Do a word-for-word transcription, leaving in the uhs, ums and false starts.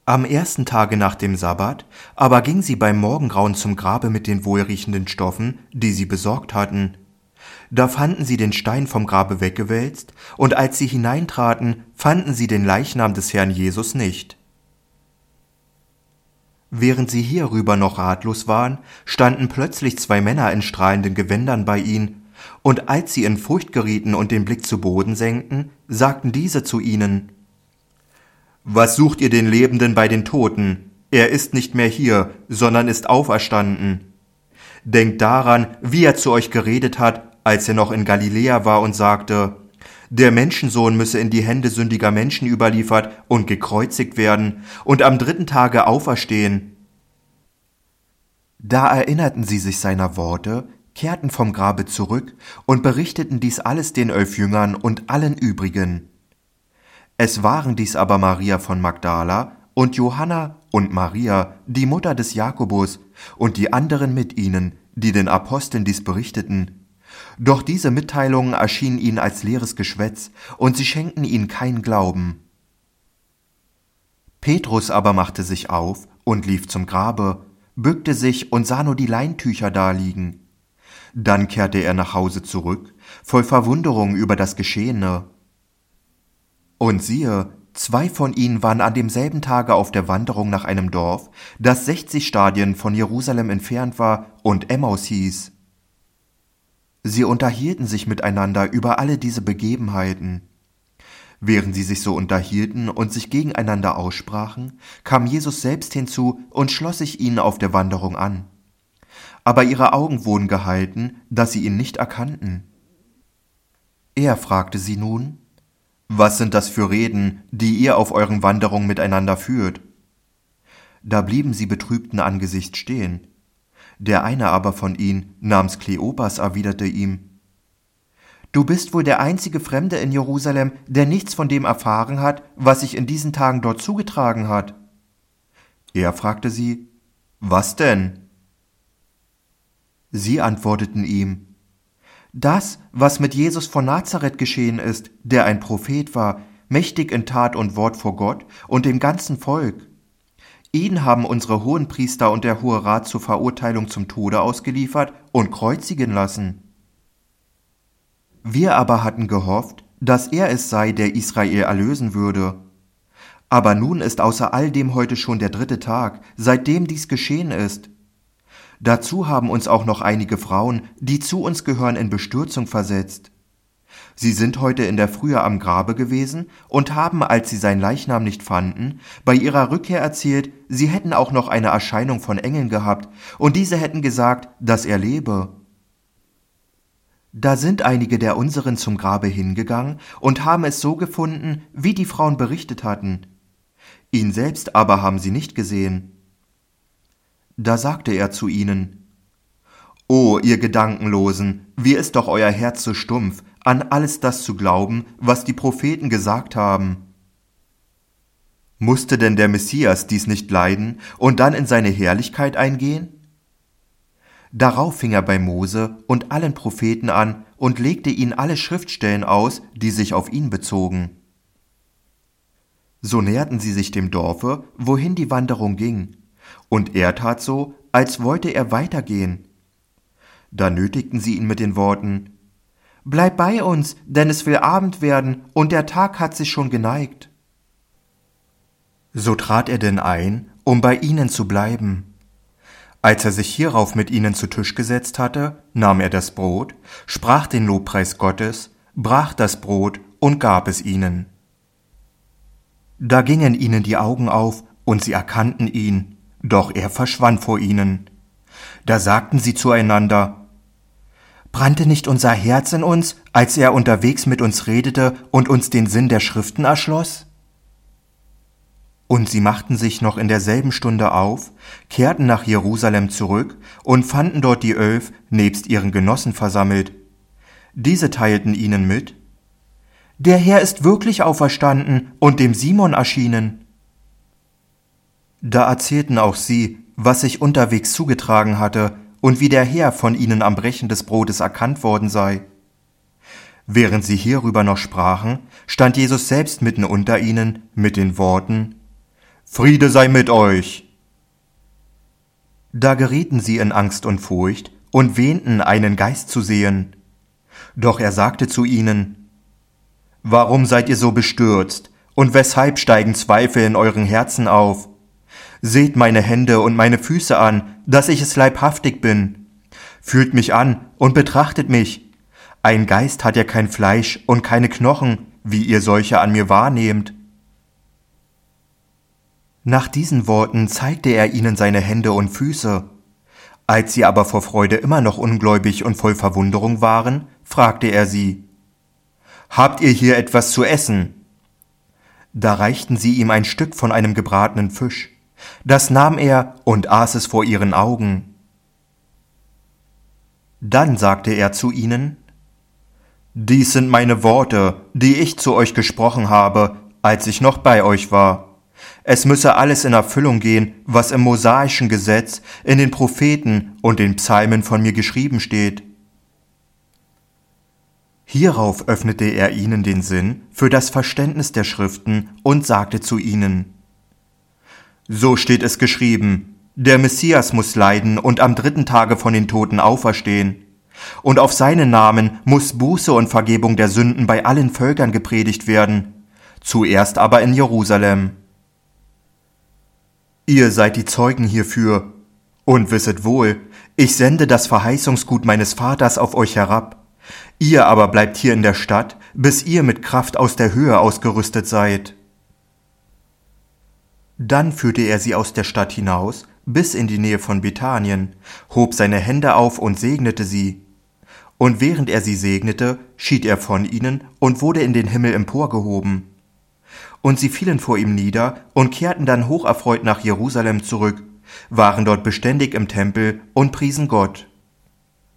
Am ersten Tage nach dem Sabbat aber ging sie beim Morgengrauen zum Grabe mit den wohlriechenden Stoffen, die sie besorgt hatten. Da fanden sie den Stein vom Grabe weggewälzt, und als sie hineintraten, fanden sie den Leichnam des Herrn Jesus nicht. Während sie hierüber noch ratlos waren, standen plötzlich zwei Männer in strahlenden Gewändern bei ihnen, und als sie in Furcht gerieten und den Blick zu Boden senkten, sagten diese zu ihnen: Was sucht ihr den Lebenden bei den Toten? Er ist nicht mehr hier, sondern ist auferstanden. Denkt daran, wie er zu euch geredet hat, als er noch in Galiläa war und sagte: Der Menschensohn müsse in die Hände sündiger Menschen überliefert und gekreuzigt werden und am dritten Tage auferstehen. Da erinnerten sie sich seiner Worte, kehrten vom Grabe zurück und berichteten dies alles den elf Jüngern und allen übrigen. Es waren dies aber Maria von Magdala und Johanna und Maria, die Mutter des Jakobus, und die anderen mit ihnen, die den Aposteln dies berichteten. Doch diese Mitteilungen erschienen ihnen als leeres Geschwätz, und sie schenkten ihnen keinen Glauben. Petrus aber machte sich auf und lief zum Grabe, bückte sich und sah nur die Leintücher daliegen. Dann kehrte er nach Hause zurück, voll Verwunderung über das Geschehene. Und siehe, zwei von ihnen waren an demselben Tage auf der Wanderung nach einem Dorf, das sechzig Stadien von Jerusalem entfernt war und Emmaus hieß. Sie unterhielten sich miteinander über alle diese Begebenheiten. Während sie sich so unterhielten und sich gegeneinander aussprachen, kam Jesus selbst hinzu und schloss sich ihnen auf der Wanderung an. Aber ihre Augen wurden gehalten, dass sie ihn nicht erkannten. Er fragte sie nun: Was sind das für Reden, die ihr auf euren Wanderungen miteinander führt? Da blieben sie betrübten Angesichts stehen. Der eine aber von ihnen, namens Kleopas, erwiderte ihm: Du bist wohl der einzige Fremde in Jerusalem, der nichts von dem erfahren hat, was sich in diesen Tagen dort zugetragen hat. Er fragte sie: Was denn? Sie antworteten ihm: Das, was mit Jesus von Nazareth geschehen ist, der ein Prophet war, mächtig in Tat und Wort vor Gott und dem ganzen Volk. Ihn haben unsere Hohenpriester und der Hohe Rat zur Verurteilung zum Tode ausgeliefert und kreuzigen lassen. Wir aber hatten gehofft, dass er es sei, der Israel erlösen würde. Aber nun ist außer all dem heute schon der dritte Tag, seitdem dies geschehen ist. Dazu haben uns auch noch einige Frauen, die zu uns gehören, in Bestürzung versetzt. Sie sind heute in der Frühe am Grabe gewesen und haben, als sie sein Leichnam nicht fanden, bei ihrer Rückkehr erzählt, sie hätten auch noch eine Erscheinung von Engeln gehabt, und diese hätten gesagt, dass er lebe. Da sind einige der unseren zum Grabe hingegangen und haben es so gefunden, wie die Frauen berichtet hatten. Ihn selbst aber haben sie nicht gesehen. Da sagte er zu ihnen: O, ihr Gedankenlosen, wie ist doch euer Herz so stumpf, an alles das zu glauben, was die Propheten gesagt haben? Musste denn der Messias dies nicht leiden und dann in seine Herrlichkeit eingehen? Darauf fing er bei Mose und allen Propheten an und legte ihnen alle Schriftstellen aus, die sich auf ihn bezogen. So näherten sie sich dem Dorfe, wohin die Wanderung ging, und er tat so, als wollte er weitergehen. Da nötigten sie ihn mit den Worten: Bleib bei uns, denn es will Abend werden, und der Tag hat sich schon geneigt. So trat er denn ein, um bei ihnen zu bleiben. Als er sich hierauf mit ihnen zu Tisch gesetzt hatte, nahm er das Brot, sprach den Lobpreis Gottes, brach das Brot und gab es ihnen. Da gingen ihnen die Augen auf, und sie erkannten ihn, doch er verschwand vor ihnen. Da sagten sie zueinander: Brannte nicht unser Herz in uns, als er unterwegs mit uns redete und uns den Sinn der Schriften erschloss? Und sie machten sich noch in derselben Stunde auf, kehrten nach Jerusalem zurück und fanden dort die Elf nebst ihren Genossen versammelt. Diese teilten ihnen mit: Der Herr ist wirklich auferstanden und dem Simon erschienen. Da erzählten auch sie, was sich unterwegs zugetragen hatte und wie der Herr von ihnen am Brechen des Brotes erkannt worden sei. Während sie hierüber noch sprachen, stand Jesus selbst mitten unter ihnen mit den Worten: Friede sei mit euch. Da gerieten sie in Angst und Furcht und wähnten, einen Geist zu sehen. Doch er sagte zu ihnen: Warum seid ihr so bestürzt, und weshalb steigen Zweifel in euren Herzen auf? Seht meine Hände und meine Füße an, dass ich es leibhaftig bin. Fühlt mich an und betrachtet mich. Ein Geist hat ja kein Fleisch und keine Knochen, wie ihr solche an mir wahrnehmt. Nach diesen Worten zeigte er ihnen seine Hände und Füße. Als sie aber vor Freude immer noch ungläubig und voll Verwunderung waren, fragte er sie: Habt ihr hier etwas zu essen? Da reichten sie ihm ein Stück von einem gebratenen Fisch. Das nahm er und aß es vor ihren Augen. Dann sagte er zu ihnen: Dies sind meine Worte, die ich zu euch gesprochen habe, als ich noch bei euch war. Es müsse alles in Erfüllung gehen, was im mosaischen Gesetz, in den Propheten und den Psalmen von mir geschrieben steht. Hierauf öffnete er ihnen den Sinn für das Verständnis der Schriften und sagte zu ihnen: So steht es geschrieben, der Messias muss leiden und am dritten Tage von den Toten auferstehen. Und auf seinen Namen muss Buße und Vergebung der Sünden bei allen Völkern gepredigt werden, zuerst aber in Jerusalem. Ihr seid die Zeugen hierfür, und wisset wohl, ich sende das Verheißungsgut meines Vaters auf euch herab. Ihr aber bleibt hier in der Stadt, bis ihr mit Kraft aus der Höhe ausgerüstet seid. Dann führte er sie aus der Stadt hinaus, bis in die Nähe von Bethanien, hob seine Hände auf und segnete sie. Und während er sie segnete, schied er von ihnen und wurde in den Himmel emporgehoben. Und sie fielen vor ihm nieder und kehrten dann hocherfreut nach Jerusalem zurück, waren dort beständig im Tempel und priesen Gott.